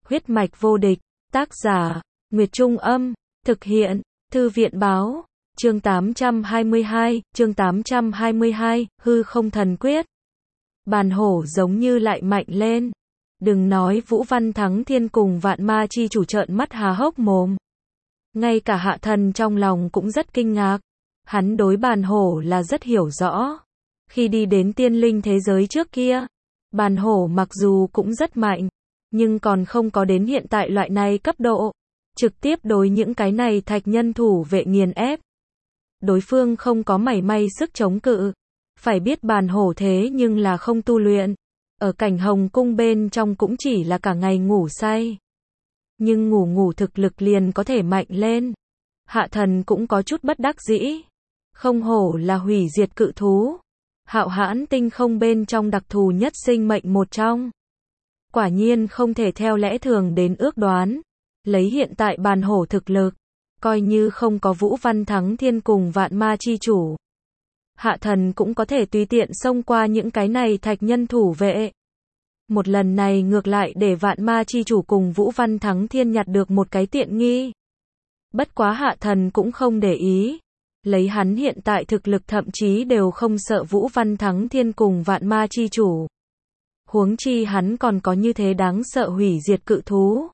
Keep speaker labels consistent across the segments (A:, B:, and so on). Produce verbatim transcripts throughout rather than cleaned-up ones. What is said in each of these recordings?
A: Huyết mạch vô địch, tác giả, Nguyệt Trung Âm, thực hiện, Thư viện Báo, chương tám trăm hai mươi hai, chương tám trăm hai mươi hai, hư không thần quyết. Bàn hổ giống như lại mạnh lên. Đừng nói Vũ Văn Thắng Thiên cùng Vạn Ma Chi Chủ trợn mắt há hốc mồm. Ngay cả Hạ Thần trong lòng cũng rất kinh ngạc. Hắn đối bàn hổ là rất hiểu rõ. Khi đi đến tiên linh thế giới trước kia, bàn hổ mặc dù cũng rất mạnh, nhưng còn không có đến hiện tại loại này cấp độ. Trực tiếp đối những cái này thạch nhân thủ vệ nghiền ép. Đối phương không có mảy may sức chống cự. Phải biết bàn hổ thế nhưng là không tu luyện. Ở cảnh hồng cung bên trong cũng chỉ là cả ngày ngủ say. Nhưng ngủ ngủ thực lực liền có thể mạnh lên. Hạ Thần cũng có chút bất đắc dĩ. Không hổ là hủy diệt cự thú. Hạo hãn tinh không bên trong đặc thù nhất sinh mệnh một trong. Quả nhiên không thể theo lẽ thường đến ước đoán. Lấy hiện tại bàn hổ thực lực, coi như không có Vũ Văn Thắng Thiên cùng Vạn Ma Chi Chủ, Hạ Thần cũng có thể tùy tiện xông qua những cái này thạch nhân thủ vệ. Một lần này ngược lại để Vạn Ma Chi Chủ cùng Vũ Văn Thắng Thiên nhặt được một cái tiện nghi. Bất quá Hạ Thần cũng không để ý. Lấy hắn hiện tại thực lực thậm chí đều không sợ Vũ Văn Thắng Thiên cùng Vạn Ma Chi Chủ. Huống chi hắn còn có như thế đáng sợ hủy diệt cự thú.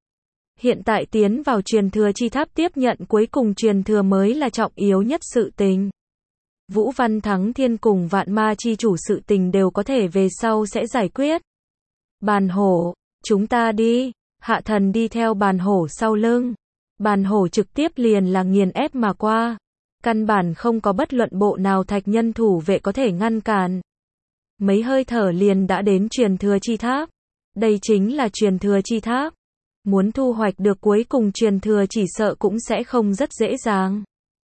A: Hiện tại tiến vào truyền thừa chi tháp tiếp nhận cuối cùng truyền thừa mới là trọng yếu nhất sự tình. Vũ Văn Thắng Thiên cùng Vạn Ma Chi Chủ sự tình đều có thể về sau sẽ giải quyết. Bàn hổ, chúng ta đi. Hạ Thần đi theo bàn hổ sau lưng. Bàn hổ trực tiếp liền là nghiền ép mà qua. Căn bản không có bất luận bộ nào thạch nhân thủ vệ có thể ngăn cản. Mấy hơi thở liền đã đến truyền thừa chi tháp. Đây chính là truyền thừa chi tháp. Muốn thu hoạch được cuối cùng truyền thừa chỉ sợ cũng sẽ không rất dễ dàng.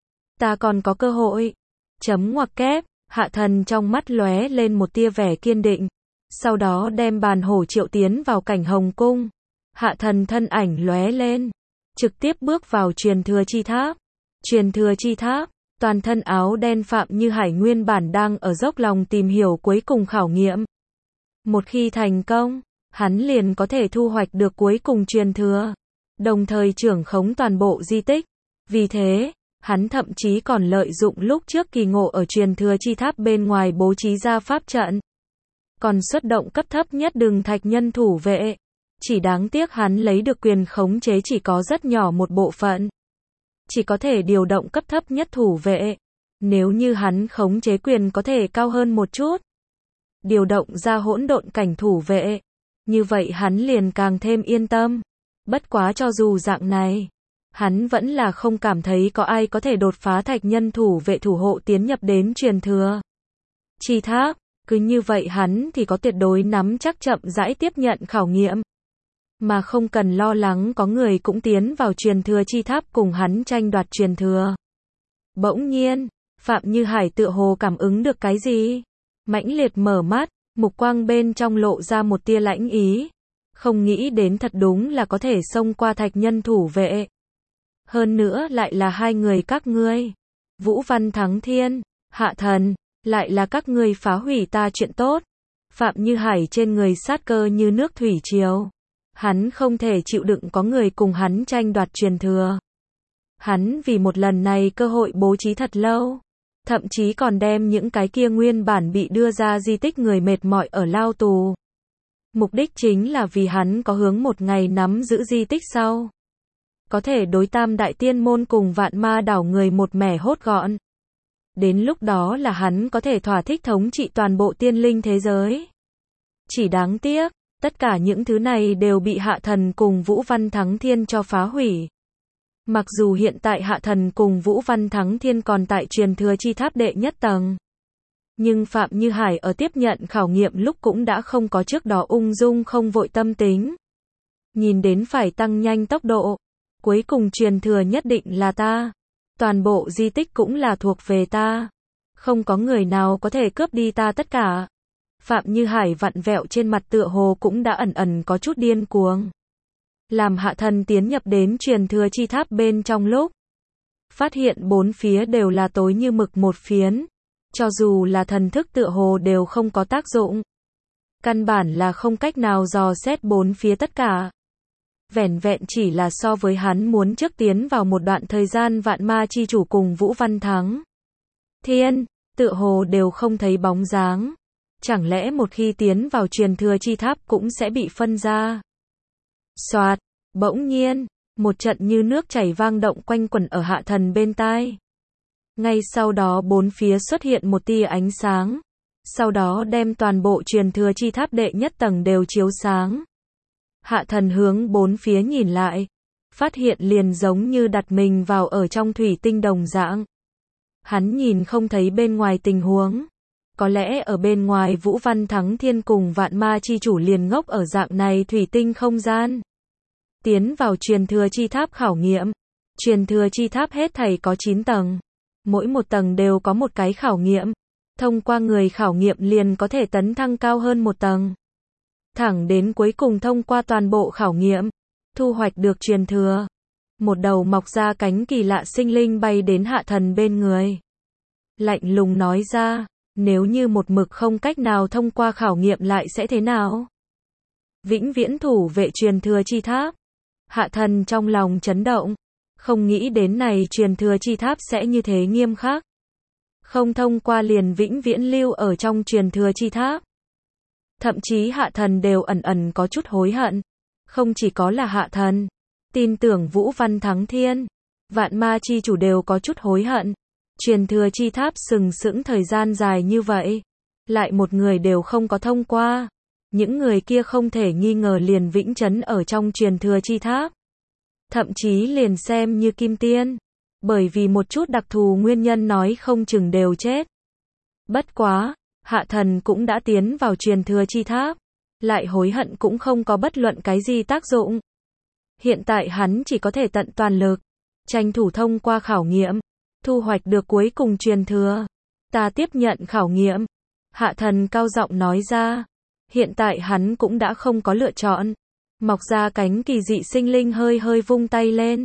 A: Ta còn có cơ hội. Chấm ngoặc kép, Hạ Thần trong mắt lóe lên một tia vẻ kiên định. Sau đó đem bàn hổ triệu tiến vào cảnh hồng cung. Hạ Thần thân ảnh lóe lên. Trực tiếp bước vào truyền thừa chi tháp. Truyền thừa chi tháp, toàn thân áo đen Phạm Như Hải nguyên bản đang ở dốc lòng tìm hiểu cuối cùng khảo nghiệm. Một khi thành công, hắn liền có thể thu hoạch được cuối cùng truyền thừa, đồng thời trưởng khống toàn bộ di tích. Vì thế, hắn thậm chí còn lợi dụng lúc trước kỳ ngộ ở truyền thừa chi tháp bên ngoài bố trí ra pháp trận. Còn xuất động cấp thấp nhất đường thạch nhân thủ vệ. Chỉ đáng tiếc hắn lấy được quyền khống chế chỉ có rất nhỏ một bộ phận. Chỉ có thể điều động cấp thấp nhất thủ vệ. Nếu như hắn khống chế quyền có thể cao hơn một chút, điều động ra hỗn độn cảnh thủ vệ, như vậy hắn liền càng thêm yên tâm. Bất quá cho dù dạng này, hắn vẫn là không cảm thấy có ai có thể đột phá thạch nhân thủ vệ thủ hộ tiến nhập đến truyền thừa chi tháp. Cứ như vậy hắn thì có tuyệt đối nắm chắc chậm rãi tiếp nhận khảo nghiệm. Mà không cần lo lắng có người cũng tiến vào truyền thừa chi tháp cùng hắn tranh đoạt truyền thừa. Bỗng nhiên, Phạm Như Hải tựa hồ cảm ứng được cái gì. Mãnh liệt mở mắt, mục quang bên trong lộ ra một tia lãnh ý. Không nghĩ đến thật đúng là có thể xông qua thạch nhân thủ vệ. Hơn nữa lại là hai người các ngươi. Vũ Văn Thắng Thiên, Hạ Thần, lại là các ngươi phá hủy ta chuyện tốt. Phạm Như Hải trên người sát cơ như nước thủy triều. Hắn không thể chịu đựng có người cùng hắn tranh đoạt truyền thừa. Hắn vì một lần này cơ hội bố trí thật lâu. Thậm chí còn đem những cái kia nguyên bản bị đưa ra di tích người mệt mỏi ở lao tù. Mục đích chính là vì hắn có hướng một ngày nắm giữ di tích sau. Có thể đối tam đại tiên môn cùng vạn ma đảo người một mẻ hốt gọn. Đến lúc đó là hắn có thể thỏa thích thống trị toàn bộ tiên linh thế giới. Chỉ đáng tiếc, tất cả những thứ này đều bị Hạ Thần cùng Vũ Văn Thắng Thiên cho phá hủy. Mặc dù hiện tại Hạ Thần cùng Vũ Văn Thắng Thiên còn tại truyền thừa chi tháp đệ nhất tầng. Nhưng Phạm Như Hải ở tiếp nhận khảo nghiệm lúc cũng đã không có trước đó ung dung không vội tâm tính. Nhìn đến phải tăng nhanh tốc độ. Cuối cùng truyền thừa nhất định là ta. Toàn bộ di tích cũng là thuộc về ta. Không có người nào có thể cướp đi ta tất cả. Phạm Như Hải vặn vẹo trên mặt tựa hồ cũng đã ẩn ẩn có chút điên cuồng. Làm Hạ Thần tiến nhập đến truyền thừa chi tháp bên trong lúc. Phát hiện bốn phía đều là tối như mực một phiến. Cho dù là thần thức tựa hồ đều không có tác dụng. Căn bản là không cách nào dò xét bốn phía tất cả. vẻn vẹn chỉ là so với hắn muốn trước tiến vào một đoạn thời gian vạn ma chi chủ cùng Vũ Văn Thắng Thiên, tựa hồ đều không thấy bóng dáng. Chẳng lẽ một khi tiến vào truyền thừa chi tháp cũng sẽ bị phân ra? Soạt, bỗng nhiên, một trận như nước chảy vang động quanh quẩn ở Hạ Thần bên tai. Ngay sau đó bốn phía xuất hiện một tia ánh sáng, sau đó đem toàn bộ truyền thừa chi tháp đệ nhất tầng đều chiếu sáng. Hạ Thần hướng bốn phía nhìn lại, phát hiện liền giống như đặt mình vào ở trong thủy tinh đồng dạng. Hắn nhìn không thấy bên ngoài tình huống. Có lẽ ở bên ngoài Vũ Văn Thắng Thiên cùng vạn ma chi chủ liền ngốc ở dạng này thủy tinh không gian. Tiến vào truyền thừa chi tháp khảo nghiệm. Truyền thừa chi tháp hết thảy có chín tầng. Mỗi một tầng đều có một cái khảo nghiệm. Thông qua người khảo nghiệm liền có thể tấn thăng cao hơn một tầng. Thẳng đến cuối cùng thông qua toàn bộ khảo nghiệm. Thu hoạch được truyền thừa. Một đầu mọc ra cánh kỳ lạ sinh linh bay đến Hạ Thần bên người. Lạnh lùng nói ra, nếu như một mực không cách nào thông qua khảo nghiệm lại sẽ thế nào? Vĩnh viễn thủ vệ truyền thừa chi tháp. Hạ Thần trong lòng chấn động, không nghĩ đến này truyền thừa chi tháp sẽ như thế nghiêm khắc. Không thông qua liền vĩnh viễn lưu ở trong truyền thừa chi tháp. Thậm chí Hạ Thần đều ẩn ẩn có chút hối hận. Không chỉ có là Hạ Thần, tin tưởng Vũ Văn Thắng Thiên, vạn ma chi chủ đều có chút hối hận. Truyền thừa chi tháp sừng sững thời gian dài như vậy, lại một người đều không có thông qua. Những người kia không thể nghi ngờ liền vĩnh chấn ở trong truyền thừa chi tháp. Thậm chí liền xem như kim tiên, bởi vì một chút đặc thù nguyên nhân nói không chừng đều chết. Bất quá, Hạ Thần cũng đã tiến vào truyền thừa chi tháp, lại hối hận cũng không có bất luận cái gì tác dụng. Hiện tại hắn chỉ có thể tận toàn lực, tranh thủ thông qua khảo nghiệm, thu hoạch được cuối cùng truyền thừa. Ta tiếp nhận khảo nghiệm. Hạ Thần cao giọng nói ra. Hiện tại hắn cũng đã không có lựa chọn. Mọc ra cánh kỳ dị sinh linh hơi hơi vung tay lên.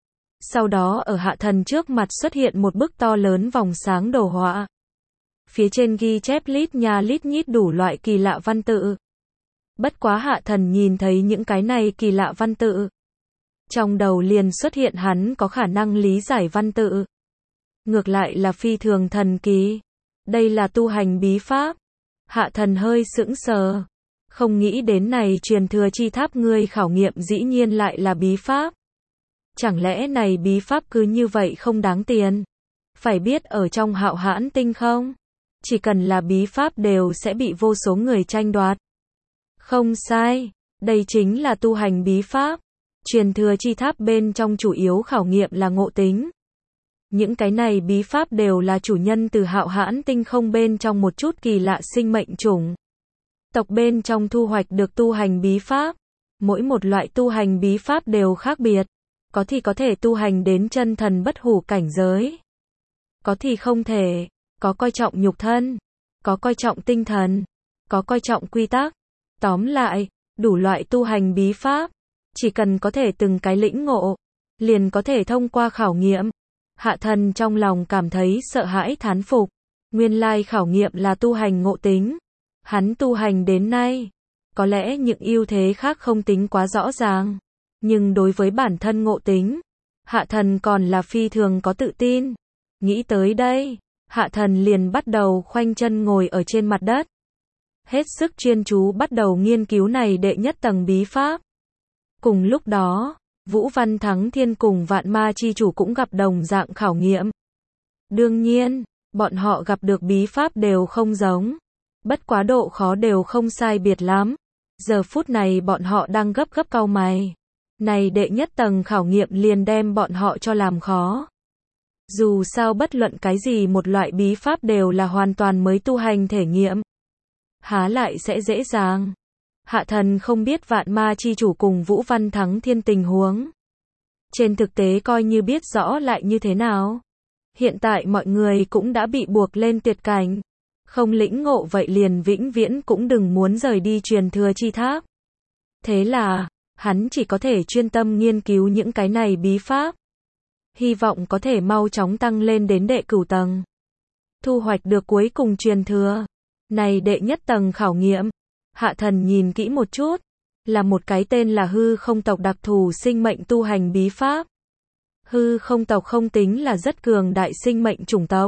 A: Sau đó ở Hạ Thần trước mặt xuất hiện một bức to lớn vòng sáng đồ họa. Phía trên ghi chép lít nha lít nhít đủ loại kỳ lạ văn tự. Bất quá Hạ Thần nhìn thấy những cái này kỳ lạ văn tự. Trong đầu liền xuất hiện hắn có khả năng lý giải văn tự. Ngược lại là phi thường thần kỳ. Đây là tu hành bí pháp. Hạ Thần hơi sững sờ. Không nghĩ đến này truyền thừa chi tháp ngươi khảo nghiệm dĩ nhiên lại là bí pháp. Chẳng lẽ này bí pháp cứ như vậy không đáng tiền? Phải biết ở trong Hạo Hãn Tinh không? Chỉ cần là bí pháp đều sẽ bị vô số người tranh đoạt. Không sai. Đây chính là tu hành bí pháp. Truyền thừa chi tháp bên trong chủ yếu khảo nghiệm là ngộ tính. Những cái này bí pháp đều là chủ nhân từ Hạo Hãn Tinh không bên trong một chút kỳ lạ sinh mệnh chủng. Tộc bên trong thu hoạch được tu hành bí pháp. Mỗi một loại tu hành bí pháp đều khác biệt. Có thì có thể tu hành đến chân thần bất hủ cảnh giới. Có thì không thể. Có coi trọng nhục thân. Có coi trọng tinh thần. Có coi trọng quy tắc. Tóm lại, đủ loại tu hành bí pháp. Chỉ cần có thể từng cái lĩnh ngộ, liền có thể thông qua khảo nghiệm. Hạ Thần trong lòng cảm thấy sợ hãi thán phục. Nguyên lai khảo nghiệm là tu hành ngộ tính. Hắn tu hành đến nay, có lẽ những ưu thế khác không tính quá rõ ràng. Nhưng đối với bản thân ngộ tính, Hạ Thần còn là phi thường có tự tin. Nghĩ tới đây, Hạ Thần liền bắt đầu khoanh chân ngồi ở trên mặt đất. Hết sức chuyên chú bắt đầu nghiên cứu này đệ nhất tầng bí pháp. Cùng lúc đó, Vũ Văn Thắng Thiên cùng vạn ma chi chủ cũng gặp đồng dạng khảo nghiệm. Đương nhiên, bọn họ gặp được bí pháp đều không giống. Bất quá độ khó đều không sai biệt lắm. Giờ phút này bọn họ đang gấp gấp cau mày. Này đệ nhất tầng khảo nghiệm liền đem bọn họ cho làm khó. Dù sao bất luận cái gì một loại bí pháp đều là hoàn toàn mới tu hành thể nghiệm. Há lại sẽ dễ dàng. Hạ Thần không biết vạn ma chi chủ cùng Vũ Văn Thắng Thiên tình huống. Trên thực tế coi như biết rõ lại như thế nào. Hiện tại mọi người cũng đã bị buộc lên tuyệt cảnh. Không lĩnh ngộ vậy liền vĩnh viễn cũng đừng muốn rời đi truyền thừa chi tháp. Thế là, hắn chỉ có thể chuyên tâm nghiên cứu những cái này bí pháp. Hy vọng có thể mau chóng tăng lên đến đệ cửu tầng. Thu hoạch được cuối cùng truyền thừa. Này đệ nhất tầng khảo nghiệm. Hạ Thần nhìn kỹ một chút. là một cái tên là hư không tộc đặc thù sinh mệnh tu hành bí pháp. Hư không tộc không tính là rất cường đại sinh mệnh chủng tộc.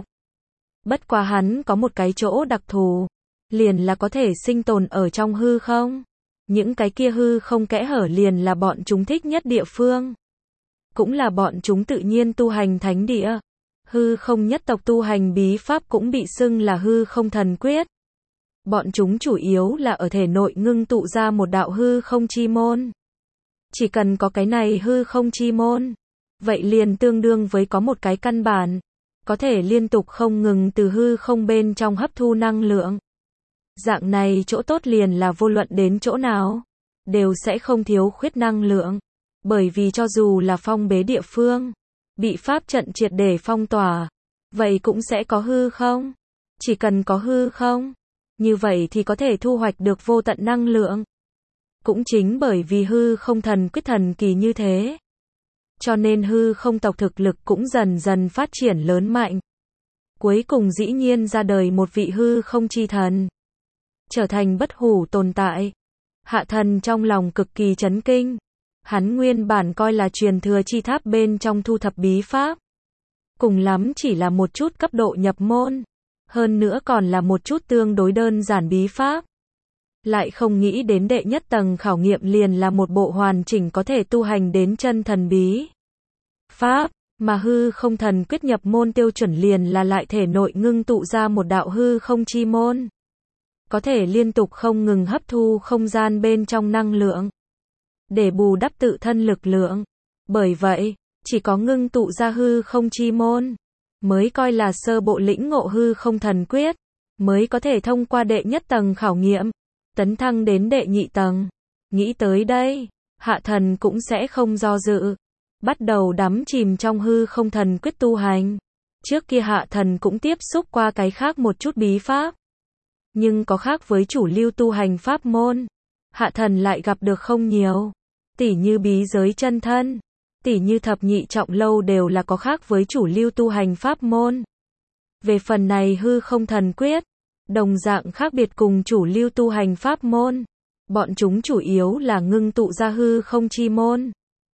A: Bất quá hắn có một cái chỗ đặc thù, liền là có thể sinh tồn ở trong hư không. Những cái kia hư không kẽ hở liền là bọn chúng thích nhất địa phương. Cũng là bọn chúng tự nhiên tu hành thánh địa. Hư không nhất tộc tu hành bí pháp cũng bị xưng là hư không thần quyết. Bọn chúng chủ yếu là ở thể nội ngưng tụ ra một đạo hư không chi môn. Chỉ cần có cái này hư không chi môn, vậy liền tương đương với có một cái căn bản, có thể liên tục không ngừng từ hư không bên trong hấp thu năng lượng. Dạng này chỗ tốt liền là vô luận đến chỗ nào, đều sẽ không thiếu khuyết năng lượng. Bởi vì cho dù là phong bế địa phương, bị pháp trận triệt để phong tỏa, vậy cũng sẽ có hư không. Chỉ cần có hư không, như vậy thì có thể thu hoạch được vô tận năng lượng. Cũng chính bởi vì hư không thần quyết thần kỳ như thế, cho nên hư không tộc thực lực cũng dần dần phát triển lớn mạnh. Cuối cùng dĩ nhiên ra đời một vị hư không chi thần, trở thành bất hủ tồn tại. Hạ thần trong lòng cực kỳ chấn kinh. Hắn nguyên bản coi là truyền thừa chi tháp bên trong thu thập bí pháp. Cùng lắm chỉ là một chút cấp độ nhập môn. Hơn nữa còn là một chút tương đối đơn giản bí pháp. Lại không nghĩ đến đệ nhất tầng khảo nghiệm liền là một bộ hoàn chỉnh có thể tu hành đến chân thần bí pháp. Mà hư không thần quyết nhập môn tiêu chuẩn liền là lại thể nội ngưng tụ ra một đạo hư không chi môn. Có thể liên tục không ngừng hấp thu không gian bên trong năng lượng, để bù đắp tự thân lực lượng. Bởi vậy, chỉ có ngưng tụ ra hư không chi môn, mới coi là sơ bộ lĩnh ngộ hư không thần quyết, mới có thể thông qua đệ nhất tầng khảo nghiệm, tấn thăng đến đệ nhị tầng. Nghĩ tới đây, hạ thần cũng sẽ không do dự, bắt đầu đắm chìm trong hư không thần quyết tu hành. Trước kia hạ thần cũng tiếp xúc qua cái khác một chút bí pháp, nhưng có khác với chủ lưu tu hành pháp môn, hạ thần lại gặp được không nhiều. Tỉ như bí giới chân thân, tỉ như thập nhị trọng lâu đều là có khác với chủ lưu tu hành pháp môn. Về phần này hư không thần quyết, đồng dạng khác biệt cùng chủ lưu tu hành pháp môn. Bọn chúng chủ yếu là ngưng tụ ra hư không chi môn.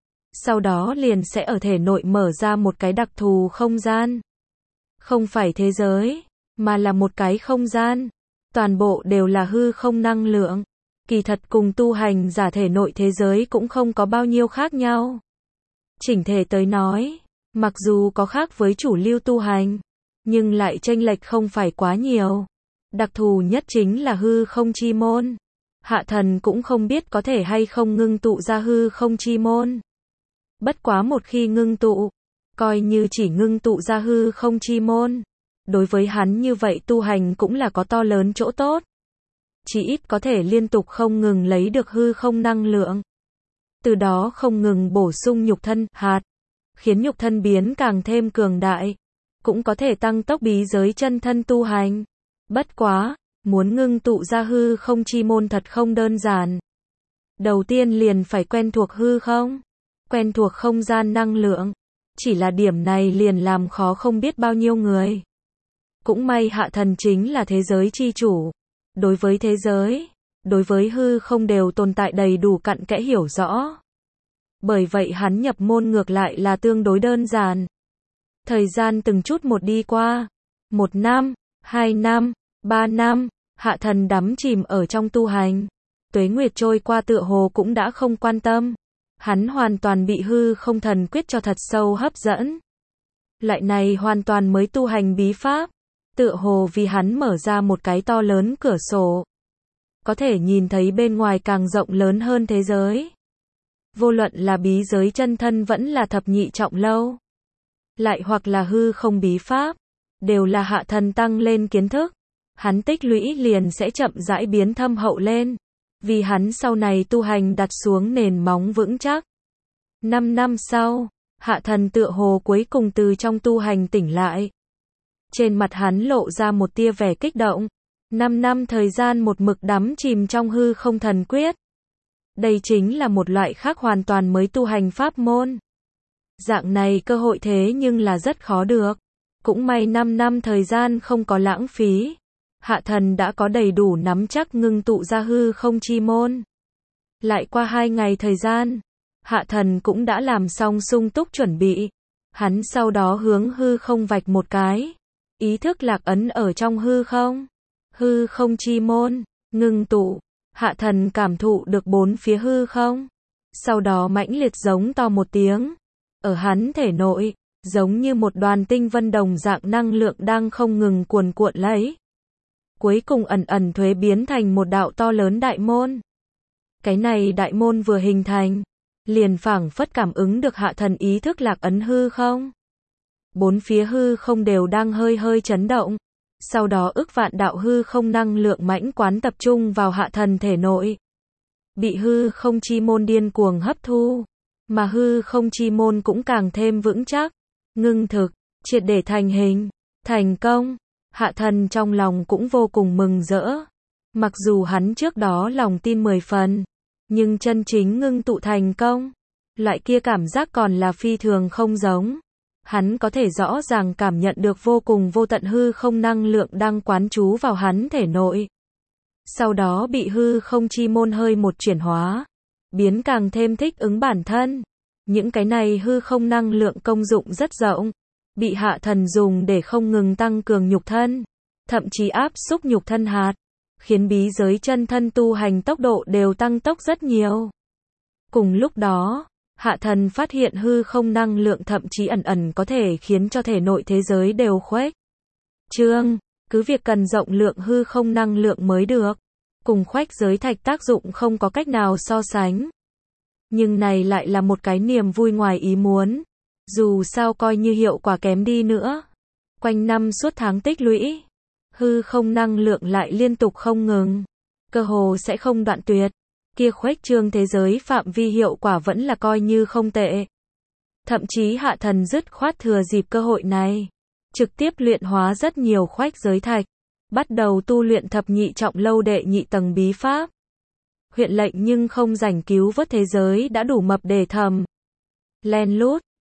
A: Sau đó liền sẽ ở thể nội mở ra một cái đặc thù không gian. Không phải thế giới, mà là một cái không gian. Toàn bộ đều là hư không năng lượng. Kỳ thật cùng tu hành giả thể nội thế giới cũng không có bao nhiêu khác nhau. Chỉnh thể tới nói, mặc dù có khác với chủ lưu tu hành, nhưng lại chênh lệch không phải quá nhiều. Đặc thù nhất chính là hư không chi môn. Hạ thần cũng không biết có thể hay không ngưng tụ ra hư không chi môn. Bất quá một khi ngưng tụ, coi như chỉ ngưng tụ ra hư không chi môn, đối với hắn như vậy tu hành cũng là có to lớn chỗ tốt. Chỉ ít có thể liên tục không ngừng lấy được hư không năng lượng. Từ đó không ngừng bổ sung nhục thân, hạt, khiến nhục thân biến càng thêm cường đại. Cũng có thể tăng tốc bí giới chân thân tu hành. Bất quá, muốn ngưng tụ ra hư không chi môn thật không đơn giản. Đầu tiên liền phải quen thuộc hư không, quen thuộc không gian năng lượng. Chỉ là điểm này liền làm khó không biết bao nhiêu người. Cũng may hạ thần chính là thế giới chi chủ. Đối với thế giới, đối với hư không đều tồn tại đầy đủ cặn kẽ hiểu rõ. Bởi vậy hắn nhập môn ngược lại là tương đối đơn giản. Thời gian từng chút một đi qua. Một năm, hai năm, ba năm, hạ thần đắm chìm ở trong tu hành. Tuế nguyệt trôi qua tựa hồ cũng đã không quan tâm. Hắn hoàn toàn bị hư không thần quyết cho thật sâu hấp dẫn. Lại này hoàn toàn mới tu hành bí pháp. Tựa hồ vì hắn mở ra một cái to lớn cửa sổ. Có thể nhìn thấy bên ngoài càng rộng lớn hơn thế giới. Vô luận là bí giới chân thân vẫn là thập nhị trọng lâu. Lại hoặc là hư không bí pháp. Đều là hạ thần tăng lên kiến thức. Hắn tích lũy liền sẽ chậm rãi biến thâm hậu lên. Vì hắn sau này tu hành đặt xuống nền móng vững chắc. Năm năm sau, hạ thần tựa hồ cuối cùng từ trong tu hành tỉnh lại. Trên mặt hắn lộ ra một tia vẻ kích động. Năm năm thời gian một mực đắm chìm trong hư không thần quyết. Đây chính là một loại khác hoàn toàn mới tu hành pháp môn. Dạng này cơ hội thế nhưng là rất khó được. Cũng may năm năm thời gian không có lãng phí. Hạ thần đã có đầy đủ nắm chắc ngưng tụ ra hư không chi môn. Lại qua hai ngày thời gian, Hạ Thần cũng đã làm xong sung túc chuẩn bị. Hắn sau đó hướng hư không vạch một cái. Ý thức lạc ấn ở trong hư không. Hư không chi môn, ngưng tụ. Hạ Thần cảm thụ được bốn phía hư không. Sau đó mãnh liệt giống to một tiếng. Ở hắn thể nội, giống như một đoàn tinh vân đồng dạng năng lượng đang không ngừng cuồn cuộn lấy. Cuối cùng ẩn ẩn thuế biến thành một đạo to lớn đại môn. Cái này đại môn vừa hình thành, liền phảng phất cảm ứng được Hạ Thần ý thức lạc ấn hư không. Bốn phía hư không đều đang hơi hơi chấn động. Sau đó ức vạn đạo hư không năng lượng mãnh quán tập trung vào Hạ Thần thể nội. Bị hư không chi môn điên cuồng hấp thu. Mà hư không chi môn cũng càng thêm vững chắc, ngưng thực, triệt để thành hình, thành công. Hạ Thần trong lòng cũng vô cùng mừng rỡ. Mặc dù hắn trước đó lòng tin mười phần, nhưng chân chính ngưng tụ thành công, loại kia cảm giác còn là phi thường không giống. Hắn có thể rõ ràng cảm nhận được vô cùng vô tận hư không năng lượng đang quán trú vào hắn thể nội. Sau đó bị hư không chi môn hơi một chuyển hóa, biến càng thêm thích ứng bản thân. Những cái này hư không năng lượng công dụng rất rộng, bị Hạ Thần dùng để không ngừng tăng cường nhục thân, thậm chí áp xúc nhục thân hạt, khiến bí giới chân thân tu hành tốc độ đều tăng tốc rất nhiều. Cùng lúc đó, Hạ Thần phát hiện hư không năng lượng thậm chí ẩn ẩn có thể khiến cho thể nội thế giới đều khuếch trương, cứ việc cần rộng lượng hư không năng lượng mới được, cùng khuếch giới thạch tác dụng không có cách nào so sánh. Nhưng này lại là một cái niềm vui ngoài ý muốn. Dù sao coi như hiệu quả kém đi nữa, quanh năm suốt tháng tích lũy, hư không năng lượng lại liên tục không ngừng, cơ hồ sẽ không đoạn tuyệt. Kia khuếch trương thế giới phạm vi hiệu quả vẫn là coi như không tệ. Thậm chí Hạ Thần dứt khoát thừa dịp cơ hội này, trực tiếp luyện hóa rất nhiều khuếch giới thạch, bắt đầu tu luyện thập nhị trọng lâu đệ nhị tầng bí pháp. Huyện lệnh nhưng không rảnh cứu vớt thế giới đã đủ mập để thầm. Len lút,